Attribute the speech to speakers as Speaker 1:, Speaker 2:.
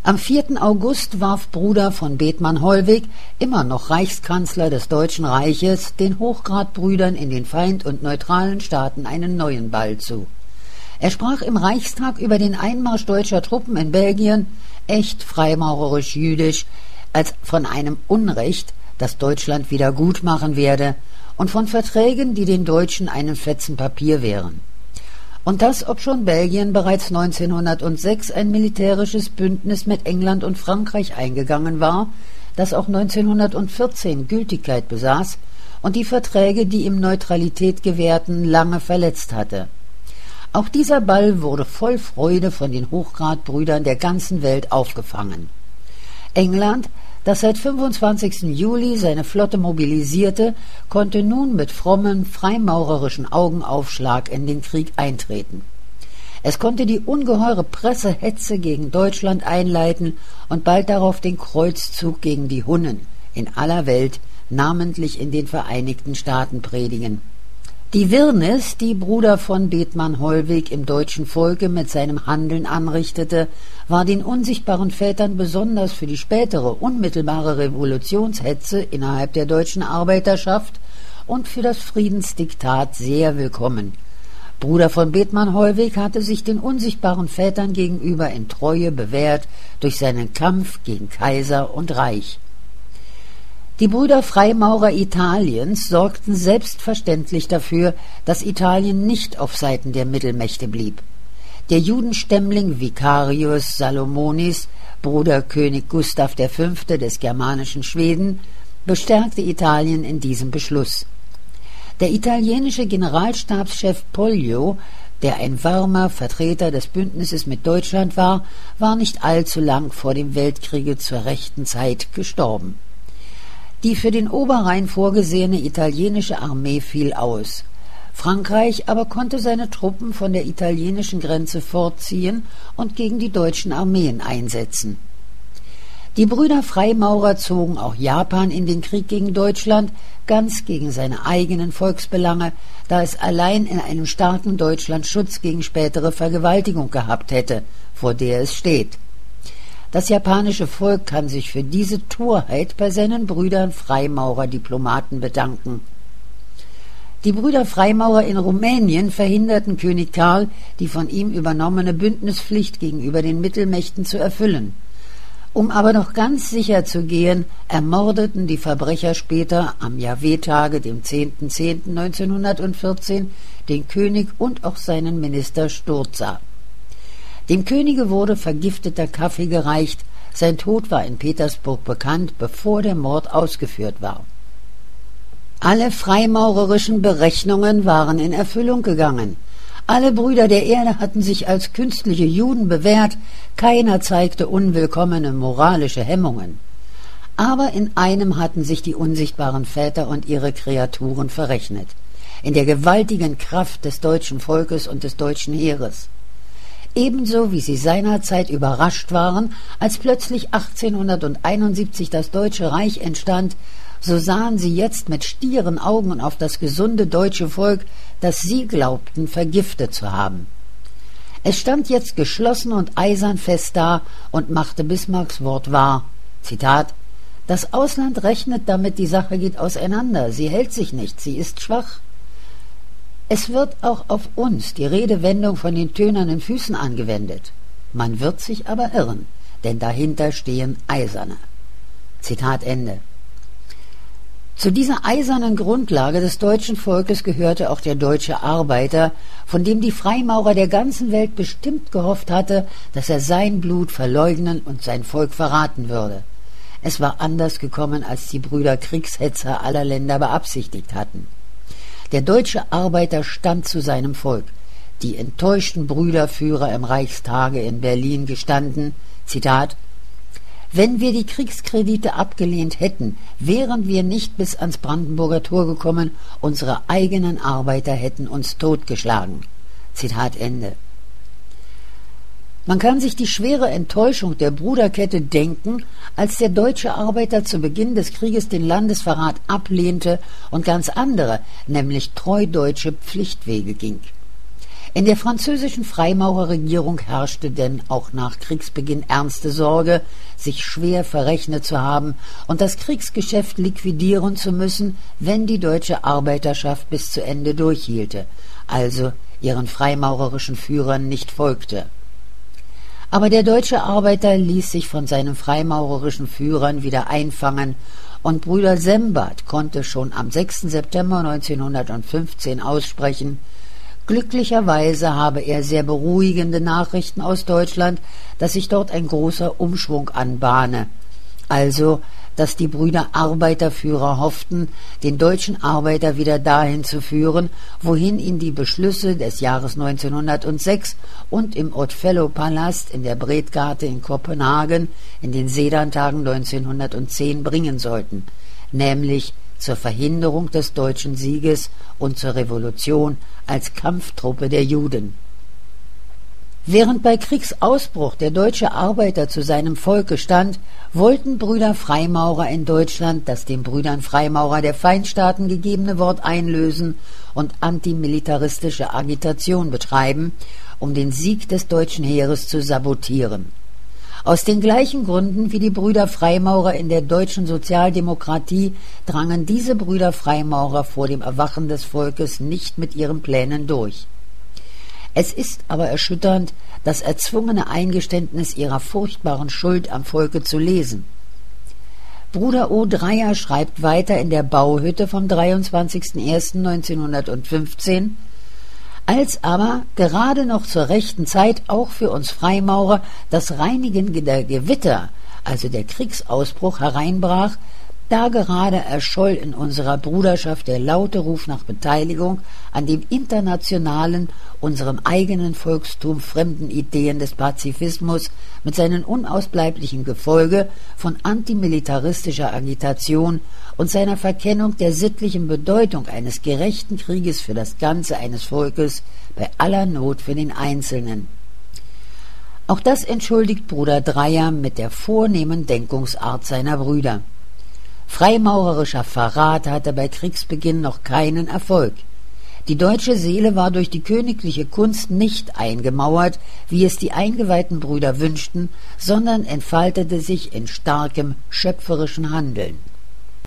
Speaker 1: Am 4. August warf Bruder von Bethmann-Hollweg, immer noch Reichskanzler des Deutschen Reiches, den Hochgradbrüdern in den feind- und neutralen Staaten einen neuen Ball zu. Er sprach im Reichstag über den Einmarsch deutscher Truppen in Belgien, echt freimaurerisch-jüdisch, als von einem Unrecht, das Deutschland wieder gut machen werde, und von Verträgen, die den Deutschen einen Fetzen Papier wären. Und das, obschon Belgien bereits 1906 ein militärisches Bündnis mit England und Frankreich eingegangen war, das auch 1914 Gültigkeit besaß und die Verträge, die ihm Neutralität gewährten, lange verletzt hatte. Auch dieser Ball wurde voll Freude von den Hochgradbrüdern der ganzen Welt aufgefangen. England, das seit 25. Juli seine Flotte mobilisierte, konnte nun mit frommem, freimaurerischen Augenaufschlag in den Krieg eintreten. Es konnte die ungeheure Pressehetze gegen Deutschland einleiten und bald darauf den Kreuzzug gegen die Hunnen in aller Welt, namentlich in den Vereinigten Staaten, predigen. Die Wirrnis, die Bruder von Bethmann-Hollweg im deutschen Volke mit seinem Handeln anrichtete, war den unsichtbaren Vätern besonders für die spätere unmittelbare Revolutionshetze innerhalb der deutschen Arbeiterschaft und für das Friedensdiktat sehr willkommen. Bruder von Bethmann-Hollweg hatte sich den unsichtbaren Vätern gegenüber in Treue bewährt durch seinen Kampf gegen Kaiser und Reich. Die Brüder Freimaurer Italiens sorgten selbstverständlich dafür, dass Italien nicht auf Seiten der Mittelmächte blieb. Der Judenstämmling Vicarius Salomonis, Bruder König Gustav V. des germanischen Schweden, bestärkte Italien in diesem Beschluss. Der italienische Generalstabschef Pollio, der ein warmer Vertreter des Bündnisses mit Deutschland war nicht allzu lang vor dem Weltkriege zur rechten Zeit gestorben. Die für den Oberrhein vorgesehene italienische Armee fiel aus. Frankreich aber konnte seine Truppen von der italienischen Grenze fortziehen und gegen die deutschen Armeen einsetzen. Die Brüder Freimaurer zogen auch Japan in den Krieg gegen Deutschland, ganz gegen seine eigenen Volksbelange, da es allein in einem starken Deutschland Schutz gegen spätere Vergewaltigung gehabt hätte, vor der es steht. Das japanische Volk kann sich für diese Torheit bei seinen Brüdern Freimaurer-Diplomaten bedanken. Die Brüder Freimaurer in Rumänien verhinderten König Karl, die von ihm übernommene Bündnispflicht gegenüber den Mittelmächten zu erfüllen. Um aber noch ganz sicher zu gehen, ermordeten die Verbrecher später am Jahwe-Tage, dem 10.10.1914, den König und auch seinen Minister Sturza. Dem Könige wurde vergifteter Kaffee gereicht, sein Tod war in Petersburg bekannt, bevor der Mord ausgeführt war. Alle freimaurerischen Berechnungen waren in Erfüllung gegangen. Alle Brüder der Erde hatten sich als künstliche Juden bewährt, keiner zeigte unwillkommene moralische Hemmungen. Aber in einem hatten sich die unsichtbaren Väter und ihre Kreaturen verrechnet, in der gewaltigen Kraft des deutschen Volkes und des deutschen Heeres. Ebenso wie sie seinerzeit überrascht waren, als plötzlich 1871 das Deutsche Reich entstand, so sahen sie jetzt mit stieren Augen auf das gesunde deutsche Volk, das sie glaubten, vergiftet zu haben. Es stand jetzt geschlossen und eisern fest da und machte Bismarcks Wort wahr. Zitat: Das Ausland rechnet damit, die Sache geht auseinander, sie hält sich nicht, sie ist schwach. Es wird auch auf uns die Redewendung von den tönernen Füßen angewendet. Man wird sich aber irren, denn dahinter stehen Eiserne. Zitat Ende. Zu dieser eisernen Grundlage des deutschen Volkes gehörte auch der deutsche Arbeiter, von dem die Freimaurer der ganzen Welt bestimmt gehofft hatte, dass er sein Blut verleugnen und sein Volk verraten würde. Es war anders gekommen, als die Brüder Kriegshetzer aller Länder beabsichtigt hatten. Der deutsche Arbeiter stand zu seinem Volk. Die enttäuschten Brüderführer im Reichstage in Berlin gestanden, Zitat: Wenn wir die Kriegskredite abgelehnt hätten, wären wir nicht bis ans Brandenburger Tor gekommen, unsere eigenen Arbeiter hätten uns totgeschlagen. Zitat Ende. Man kann sich die schwere Enttäuschung der Bruderkette denken, als der deutsche Arbeiter zu Beginn des Krieges den Landesverrat ablehnte und ganz andere, nämlich treudeutsche Pflichtwege ging. In der französischen Freimaurerregierung herrschte denn auch nach Kriegsbeginn ernste Sorge, sich schwer verrechnet zu haben und das Kriegsgeschäft liquidieren zu müssen, wenn die deutsche Arbeiterschaft bis zu Ende durchhielte, also ihren freimaurerischen Führern nicht folgte. Aber der deutsche Arbeiter ließ sich von seinen freimaurerischen Führern wieder einfangen, und Brüder Sembert konnte schon am 6. September 1915 aussprechen: Glücklicherweise habe er sehr beruhigende Nachrichten aus Deutschland, dass sich dort ein großer Umschwung anbahne. Also, dass die Brüder Arbeiterführer hofften, den deutschen Arbeiter wieder dahin zu führen, wohin ihn die Beschlüsse des Jahres 1906 und im Othello-Palast in der Bredgate in Kopenhagen in den Sedantagen 1910 bringen sollten, nämlich zur Verhinderung des deutschen Sieges und zur Revolution als Kampftruppe der Juden. Während bei Kriegsausbruch der deutsche Arbeiter zu seinem Volke stand, wollten Brüder Freimaurer in Deutschland das den Brüdern Freimaurer der Feindstaaten gegebene Wort einlösen und antimilitaristische Agitation betreiben, um den Sieg des deutschen Heeres zu sabotieren. Aus den gleichen Gründen wie die Brüder Freimaurer in der deutschen Sozialdemokratie drangen diese Brüder Freimaurer vor dem Erwachen des Volkes nicht mit ihren Plänen durch. Es ist aber erschütternd, das erzwungene Eingeständnis ihrer furchtbaren Schuld am Volke zu lesen. Bruder O. Dreyer schreibt weiter in der Bauhütte vom 23.01.1915: Als aber gerade noch zur rechten Zeit auch für uns Freimaurer das Reinigen der Gewitter, also der Kriegsausbruch, hereinbrach, da gerade erscholl in unserer Bruderschaft der laute Ruf nach Beteiligung an dem internationalen, unserem eigenen Volkstum fremden Ideen des Pazifismus mit seinen unausbleiblichen Gefolge von antimilitaristischer Agitation und seiner Verkennung der sittlichen Bedeutung eines gerechten Krieges für das Ganze eines Volkes bei aller Not für den Einzelnen. Auch das entschuldigt Bruder Dreyer mit der vornehmen Denkungsart seiner Brüder. Freimaurerischer Verrat hatte bei Kriegsbeginn noch keinen Erfolg. Die deutsche Seele war durch die königliche Kunst nicht eingemauert, wie es die eingeweihten Brüder wünschten, sondern entfaltete sich in starkem, schöpferischen Handeln.